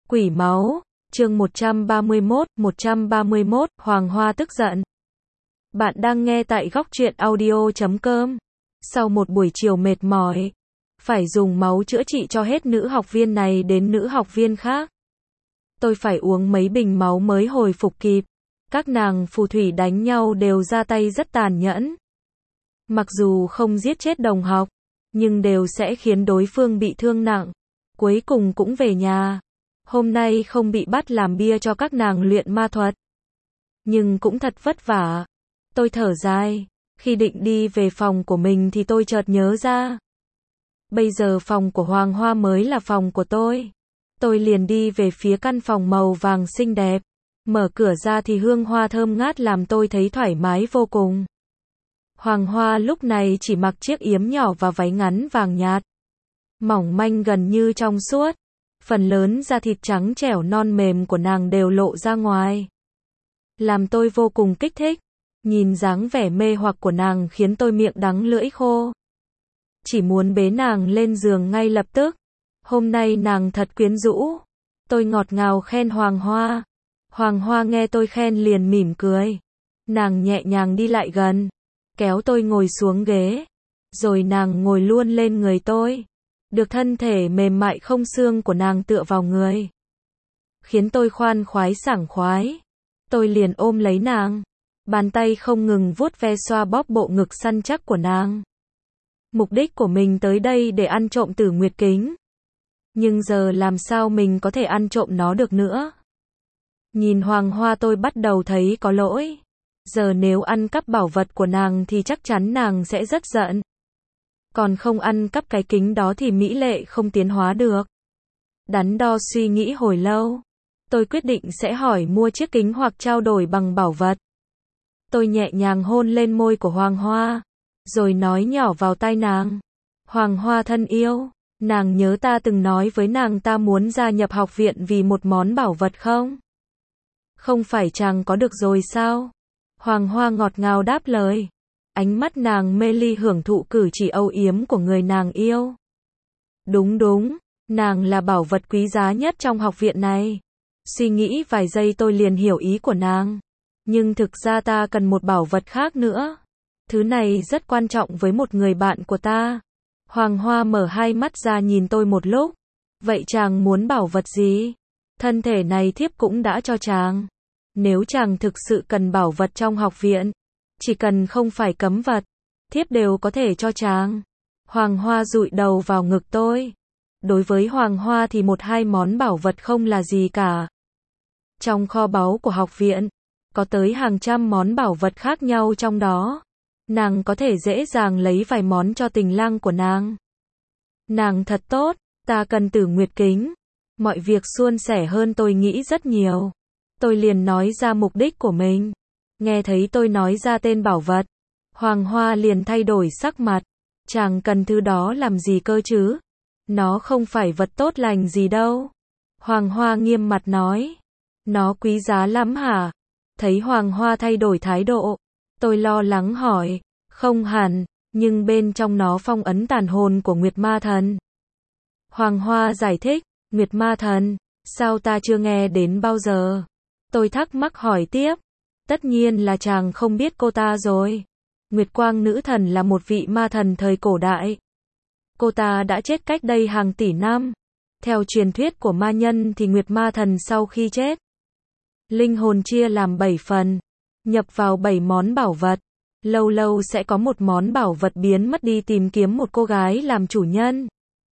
Quỷ máu, chương 131, Hoàng Hoa tức giận. Bạn đang nghe tại góc truyện audio.com. Sau một buổi chiều mệt mỏi, phải dùng máu chữa trị cho hết nữ học viên này đến nữ học viên khác. Tôi phải uống mấy bình máu mới hồi phục kịp. Các nàng phù thủy đánh nhau đều ra tay rất tàn nhẫn. Mặc dù không giết chết đồng học, nhưng đều sẽ khiến đối phương bị thương nặng. Cuối cùng cũng về nhà. Hôm nay không bị bắt làm bia cho các nàng luyện ma thuật. Nhưng cũng thật vất vả. Tôi thở dài. Khi định đi về phòng của mình thì tôi chợt nhớ ra. Bây giờ phòng của Hoàng Hoa mới là phòng của tôi. Tôi liền đi về phía căn phòng màu vàng xinh đẹp. Mở cửa ra thì hương hoa thơm ngát làm tôi thấy thoải mái vô cùng. Hoàng Hoa lúc này chỉ mặc chiếc yếm nhỏ và váy ngắn vàng nhạt. Mỏng manh gần như trong suốt. Phần lớn da thịt trắng trẻo non mềm của nàng đều lộ ra ngoài. Làm tôi vô cùng kích thích. Nhìn dáng vẻ mê hoặc của nàng khiến tôi miệng đắng lưỡi khô. Chỉ muốn bế nàng lên giường ngay lập tức. Hôm nay nàng thật quyến rũ. Tôi ngọt ngào khen Hoàng Hoa. Hoàng Hoa nghe tôi khen liền mỉm cười. Nàng nhẹ nhàng đi lại gần. Kéo tôi ngồi xuống ghế. Rồi nàng ngồi luôn lên người tôi. Được thân thể mềm mại không xương của nàng tựa vào người. Khiến tôi khoan khoái sảng khoái. Tôi liền ôm lấy nàng. Bàn tay không ngừng vuốt ve xoa bóp bộ ngực săn chắc của nàng. Mục đích của mình tới đây để ăn trộm Tử Nguyệt Kính. Nhưng giờ làm sao mình có thể ăn trộm nó được nữa. Nhìn Hoàng Hoa tôi bắt đầu thấy có lỗi. Giờ nếu ăn cắp bảo vật của nàng thì chắc chắn nàng sẽ rất giận. Còn không ăn cắp cái kính đó thì mỹ lệ không tiến hóa được. Đắn đo suy nghĩ hồi lâu. Tôi quyết định sẽ hỏi mua chiếc kính hoặc trao đổi bằng bảo vật. Tôi nhẹ nhàng hôn lên môi của Hoàng Hoa. Rồi nói nhỏ vào tai nàng. Hoàng Hoa thân yêu, nàng nhớ ta từng nói với nàng ta muốn gia nhập học viện vì một món bảo vật không? Không phải chàng có được rồi sao? Hoàng Hoa ngọt ngào đáp lời. Ánh mắt nàng mê ly hưởng thụ cử chỉ âu yếm của người nàng yêu. Đúng, nàng là bảo vật quý giá nhất trong học viện này. Suy nghĩ vài giây tôi liền hiểu ý của nàng. Nhưng thực ra ta cần một bảo vật khác nữa. Thứ này rất quan trọng với một người bạn của ta. Hoàng Hoa mở hai mắt ra nhìn tôi một lúc. Vậy chàng muốn bảo vật gì? Thân thể này thiếp cũng đã cho chàng. Nếu chàng thực sự cần bảo vật trong học viện, chỉ cần không phải cấm vật, thiếp đều có thể cho chàng. Hoàng Hoa dụi đầu vào ngực tôi. Đối với Hoàng Hoa thì một hai món bảo vật không là gì cả. Trong kho báu của học viện, có tới hàng trăm món bảo vật khác nhau trong đó. Nàng có thể dễ dàng lấy vài món cho tình lang của nàng. Nàng thật tốt, ta cần Tử Nguyệt Kính. Mọi việc suôn sẻ hơn tôi nghĩ rất nhiều. Tôi liền nói ra mục đích của mình. Nghe thấy tôi nói ra tên bảo vật, Hoàng Hoa liền thay đổi sắc mặt. Chàng cần thứ đó làm gì cơ chứ? Nó không phải vật tốt lành gì đâu. Hoàng Hoa nghiêm mặt nói. Nó quý giá lắm hả? Thấy Hoàng Hoa thay đổi thái độ, tôi lo lắng hỏi. Không hẳn, nhưng bên trong nó phong ấn tàn hồn của Nguyệt Ma Thần. Hoàng Hoa giải thích. Nguyệt Ma Thần? Sao ta chưa nghe đến bao giờ? Tôi thắc mắc hỏi tiếp. Tất nhiên là chàng không biết cô ta rồi. Nguyệt Quang Nữ Thần là một vị ma thần thời cổ đại. Cô ta đã chết cách đây hàng tỷ năm. Theo truyền thuyết của ma nhân thì Nguyệt Ma Thần sau khi chết, linh hồn chia làm 7 phần, nhập vào 7 món bảo vật. Lâu lâu sẽ có một món bảo vật biến mất đi tìm kiếm một cô gái làm chủ nhân.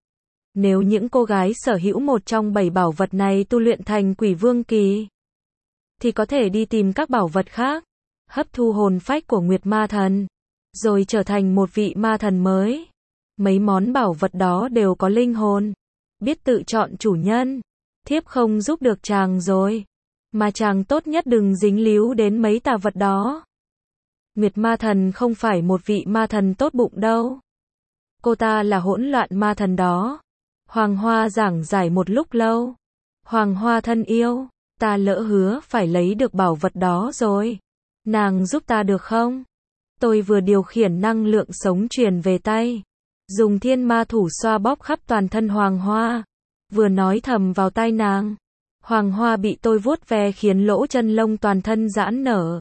Nếu những cô gái sở hữu một trong 7 bảo vật này tu luyện thành Quỷ Vương Kỳ, thì có thể đi tìm các bảo vật khác, hấp thu hồn phách của Nguyệt Ma Thần, rồi trở thành một vị ma thần mới. Mấy món bảo vật đó đều có linh hồn, biết tự chọn chủ nhân. Thiếp không giúp được chàng rồi, mà chàng tốt nhất đừng dính líu đến mấy tà vật đó. Nguyệt Ma Thần không phải một vị ma thần tốt bụng đâu. Cô ta là hỗn loạn ma thần đó. Hoàng Hoa giảng giải một lúc lâu. Hoàng Hoa thân yêu, ta lỡ hứa phải lấy được bảo vật đó rồi. Nàng giúp ta được không? Tôi vừa điều khiển năng lượng sống truyền về tay, dùng thiên ma thủ xoa bóp khắp toàn thân Hoàng Hoa, vừa nói thầm vào tai nàng. Hoàng Hoa bị tôi vuốt ve khiến lỗ chân lông toàn thân giãn nở.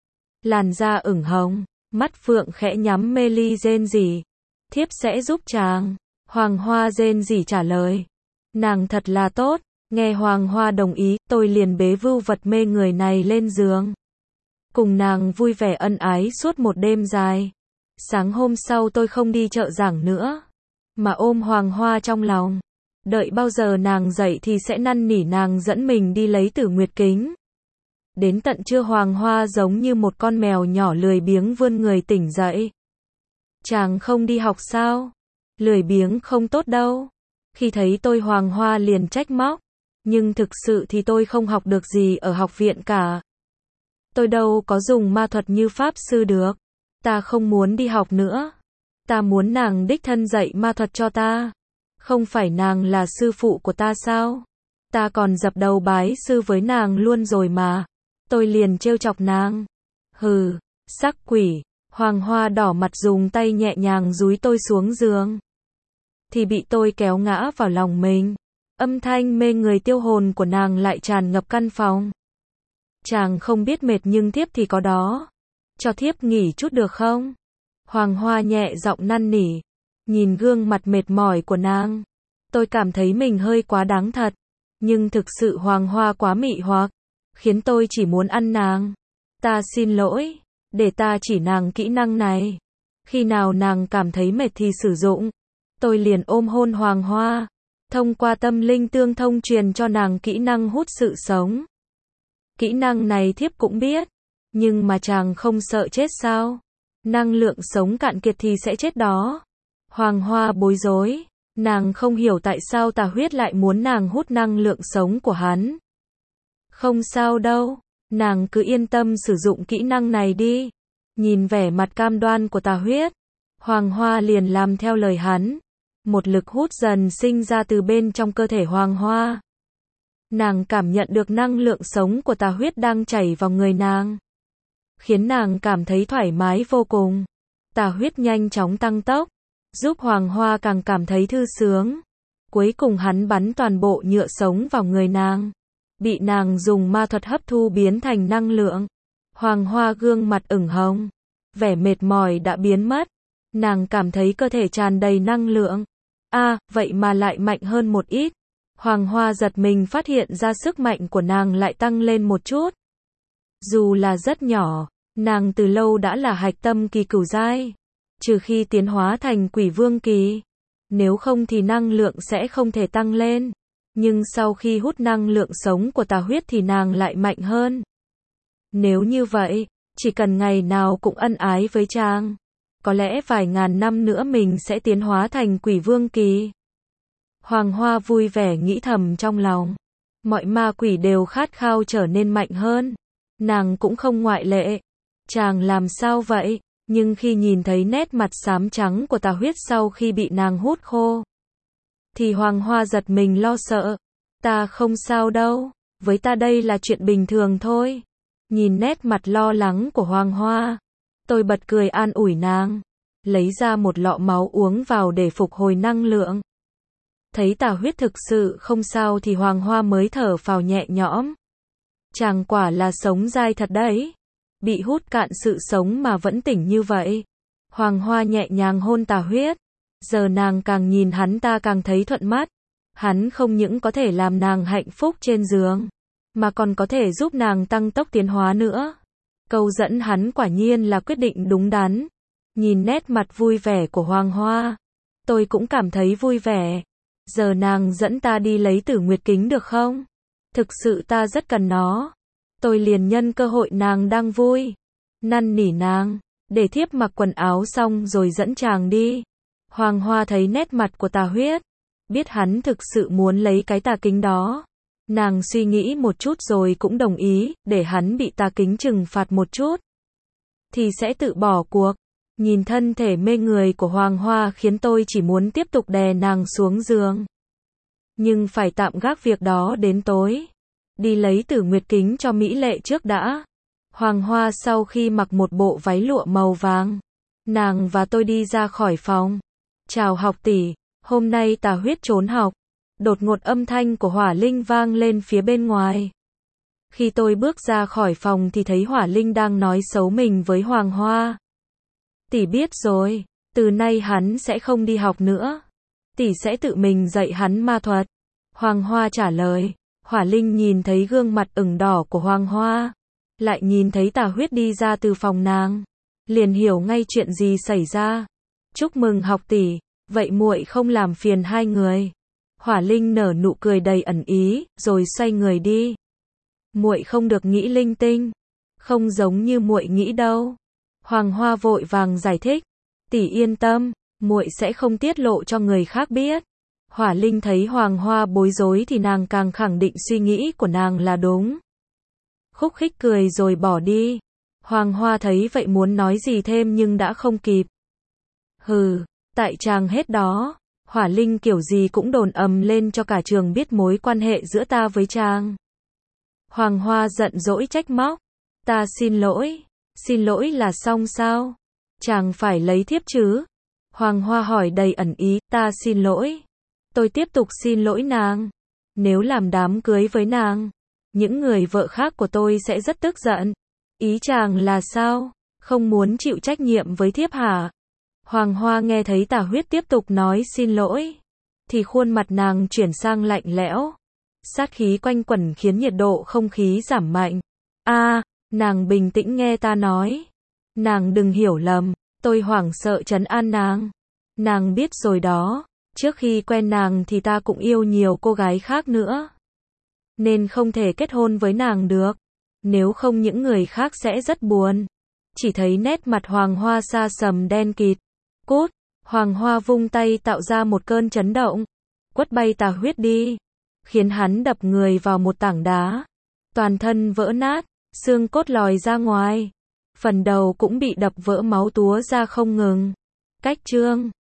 Làn da ửng hồng, mắt phượng khẽ nhắm mê ly rên rỉ. Thiếp sẽ giúp chàng. Hoàng Hoa rên rỉ trả lời. Nàng thật là tốt. Nghe Hoàng Hoa đồng ý, tôi liền bế vưu vật mê người này lên giường. Cùng nàng vui vẻ ân ái suốt một đêm dài. Sáng hôm sau tôi không đi chợ giảng nữa, mà ôm Hoàng Hoa trong lòng. Đợi bao giờ nàng dậy thì sẽ năn nỉ nàng dẫn mình đi lấy Tử Nguyệt Kính. Đến tận trưa Hoàng Hoa giống như một con mèo nhỏ lười biếng vươn người tỉnh dậy. Chàng không đi học sao? Lười biếng không tốt đâu. Khi thấy tôi Hoàng Hoa liền trách móc. Nhưng thực sự thì tôi không học được gì ở học viện cả. Tôi đâu có dùng ma thuật như pháp sư được. Ta không muốn đi học nữa. Ta muốn nàng đích thân dạy ma thuật cho ta. Không phải nàng là sư phụ của ta sao? Ta còn dập đầu bái sư với nàng luôn rồi mà. Tôi liền trêu chọc nàng. Hừ, sắc quỷ. Hoàng Hoa đỏ mặt dùng tay nhẹ nhàng dúi tôi xuống giường. Thì bị tôi kéo ngã vào lòng mình. Âm thanh mê người tiêu hồn của nàng lại tràn ngập căn phòng. Chàng không biết mệt nhưng thiếp thì có đó. Cho thiếp nghỉ chút được không? Hoàng Hoa nhẹ giọng năn nỉ. Nhìn gương mặt mệt mỏi của nàng, tôi cảm thấy mình hơi quá đáng thật. Nhưng thực sự Hoàng Hoa quá mị hoặc, khiến tôi chỉ muốn ăn nàng. Ta xin lỗi, để ta chỉ nàng kỹ năng này. Khi nào nàng cảm thấy mệt thì sử dụng. Tôi liền ôm hôn Hoàng Hoa, thông qua tâm linh tương thông truyền cho nàng kỹ năng hút sự sống. Kỹ năng này thiếp cũng biết, nhưng mà chàng không sợ chết sao? Năng lượng sống cạn kiệt thì sẽ chết đó. Hoàng Hoa bối rối, nàng không hiểu tại sao Tà Huyết lại muốn nàng hút năng lượng sống của hắn. Không sao đâu, nàng cứ yên tâm sử dụng kỹ năng này đi. Nhìn vẻ mặt cam đoan của Tà Huyết, Hoàng Hoa liền làm theo lời hắn. Một lực hút dần sinh ra từ bên trong cơ thể Hoàng Hoa. Nàng cảm nhận được năng lượng sống của Tà Huyết đang chảy vào người nàng, khiến nàng cảm thấy thoải mái vô cùng. Tà Huyết nhanh chóng tăng tốc, giúp Hoàng Hoa càng cảm thấy thư sướng. Cuối cùng hắn bắn toàn bộ nhựa sống vào người nàng, bị nàng dùng ma thuật hấp thu biến thành năng lượng. Hoàng Hoa gương mặt ửng hồng, vẻ mệt mỏi đã biến mất. Nàng cảm thấy cơ thể tràn đầy năng lượng. Vậy mà lại mạnh hơn một ít. Hoàng Hoa giật mình phát hiện ra sức mạnh của nàng lại tăng lên một chút. Dù là rất nhỏ, nàng từ lâu đã là hạch tâm kỳ cửu giai. Trừ khi tiến hóa thành quỷ vương kỳ. Nếu không thì năng lượng sẽ không thể tăng lên. Nhưng sau khi hút năng lượng sống của Tà Huyết thì nàng lại mạnh hơn. Nếu như vậy, chỉ cần ngày nào cũng ân ái với chàng, có lẽ vài ngàn năm nữa mình sẽ tiến hóa thành quỷ vương kỳ. Hoàng Hoa vui vẻ nghĩ thầm trong lòng. Mọi ma quỷ đều khát khao trở nên mạnh hơn. Nàng cũng không ngoại lệ. Chàng làm sao vậy? Nhưng khi nhìn thấy nét mặt xám trắng của Tà Huyết sau khi bị nàng hút khô, thì Hoàng Hoa giật mình lo sợ. Ta không sao đâu, với ta đây là chuyện bình thường thôi. Nhìn nét mặt lo lắng của Hoàng Hoa, tôi bật cười an ủi nàng, lấy ra một lọ máu uống vào để phục hồi năng lượng. Thấy Tà Huyết thực sự không sao thì Hoàng Hoa mới thở phào nhẹ nhõm. Chàng quả là sống dai thật đấy. Bị hút cạn sự sống mà vẫn tỉnh như vậy. Hoàng Hoa nhẹ nhàng hôn Tà Huyết. Giờ nàng càng nhìn hắn ta càng thấy thuận mắt. Hắn không những có thể làm nàng hạnh phúc trên giường, mà còn có thể giúp nàng tăng tốc tiến hóa nữa. Câu dẫn hắn quả nhiên là quyết định đúng đắn. Nhìn nét mặt vui vẻ của Hoàng Hoa, tôi cũng cảm thấy vui vẻ. Giờ nàng dẫn ta đi lấy Tử Nguyệt Kính được không? Thực sự ta rất cần nó. Tôi liền nhân cơ hội nàng đang vui, năn nỉ nàng, để thiếp mặc quần áo xong rồi dẫn chàng đi. Hoàng Hoa thấy nét mặt của Tà Huyết, biết hắn thực sự muốn lấy cái tà kính đó. Nàng suy nghĩ một chút rồi cũng đồng ý, để hắn bị tà kính trừng phạt một chút, thì sẽ tự bỏ cuộc. Nhìn thân thể mê người của Hoàng Hoa khiến tôi chỉ muốn tiếp tục đè nàng xuống giường. Nhưng phải tạm gác việc đó đến tối. Đi lấy Tử Nguyệt Kính cho mỹ lệ trước đã. Hoàng Hoa sau khi mặc một bộ váy lụa màu vàng, nàng và tôi đi ra khỏi phòng. Chào học tỷ, hôm nay Tà Huyết trốn học. Đột ngột âm thanh của Hỏa Linh vang lên phía bên ngoài. Khi tôi bước ra khỏi phòng thì thấy Hỏa Linh đang nói xấu mình với Hoàng Hoa. Tỷ biết rồi, từ nay hắn sẽ không đi học nữa. Tỷ sẽ tự mình dạy hắn ma thuật. Hoàng Hoa trả lời. Hỏa Linh nhìn thấy gương mặt ửng đỏ của Hoàng Hoa, lại nhìn thấy Tà Huyết đi ra từ phòng nàng, liền hiểu ngay chuyện gì xảy ra. Chúc mừng học tỷ, vậy muội không làm phiền hai người. Hỏa Linh nở nụ cười đầy ẩn ý, rồi xoay người đi. Muội không được nghĩ linh tinh, không giống như muội nghĩ đâu. Hoàng Hoa vội vàng giải thích, tỷ yên tâm, muội sẽ không tiết lộ cho người khác biết. Hỏa Linh thấy Hoàng Hoa bối rối thì nàng càng khẳng định suy nghĩ của nàng là đúng. Khúc khích cười rồi bỏ đi. Hoàng Hoa thấy vậy muốn nói gì thêm nhưng đã không kịp. Hừ, tại chàng hết đó. Hỏa Linh kiểu gì cũng đồn ầm lên cho cả trường biết mối quan hệ giữa ta với chàng. Hoàng Hoa giận dỗi trách móc. Ta xin lỗi là xong sao? Chàng phải lấy thiếp chứ? Hoàng Hoa hỏi đầy ẩn ý, ta xin lỗi. Tôi tiếp tục xin lỗi nàng. Nếu làm đám cưới với nàng, những người vợ khác của tôi sẽ rất tức giận. Ý chàng là sao? Không muốn chịu trách nhiệm với thiếp hả? Hoàng Hoa nghe thấy Tà Huyết tiếp tục nói xin lỗi, thì khuôn mặt nàng chuyển sang lạnh lẽo. Sát khí quanh quẩn khiến nhiệt độ không khí giảm mạnh. Nàng bình tĩnh nghe ta nói. Nàng đừng hiểu lầm, tôi hoảng sợ trấn an nàng. Nàng biết rồi đó, trước khi quen nàng thì ta cũng yêu nhiều cô gái khác nữa. Nên không thể kết hôn với nàng được. Nếu không những người khác sẽ rất buồn. Chỉ thấy nét mặt Hoàng Hoa sa sầm đen kịt. Cút, Hoàng Hoa vung tay tạo ra một cơn chấn động, quất bay Tà Huyết đi, khiến hắn đập người vào một tảng đá. Toàn thân vỡ nát, xương cốt lòi ra ngoài. Phần đầu cũng bị đập vỡ máu túa ra không ngừng. Cách chương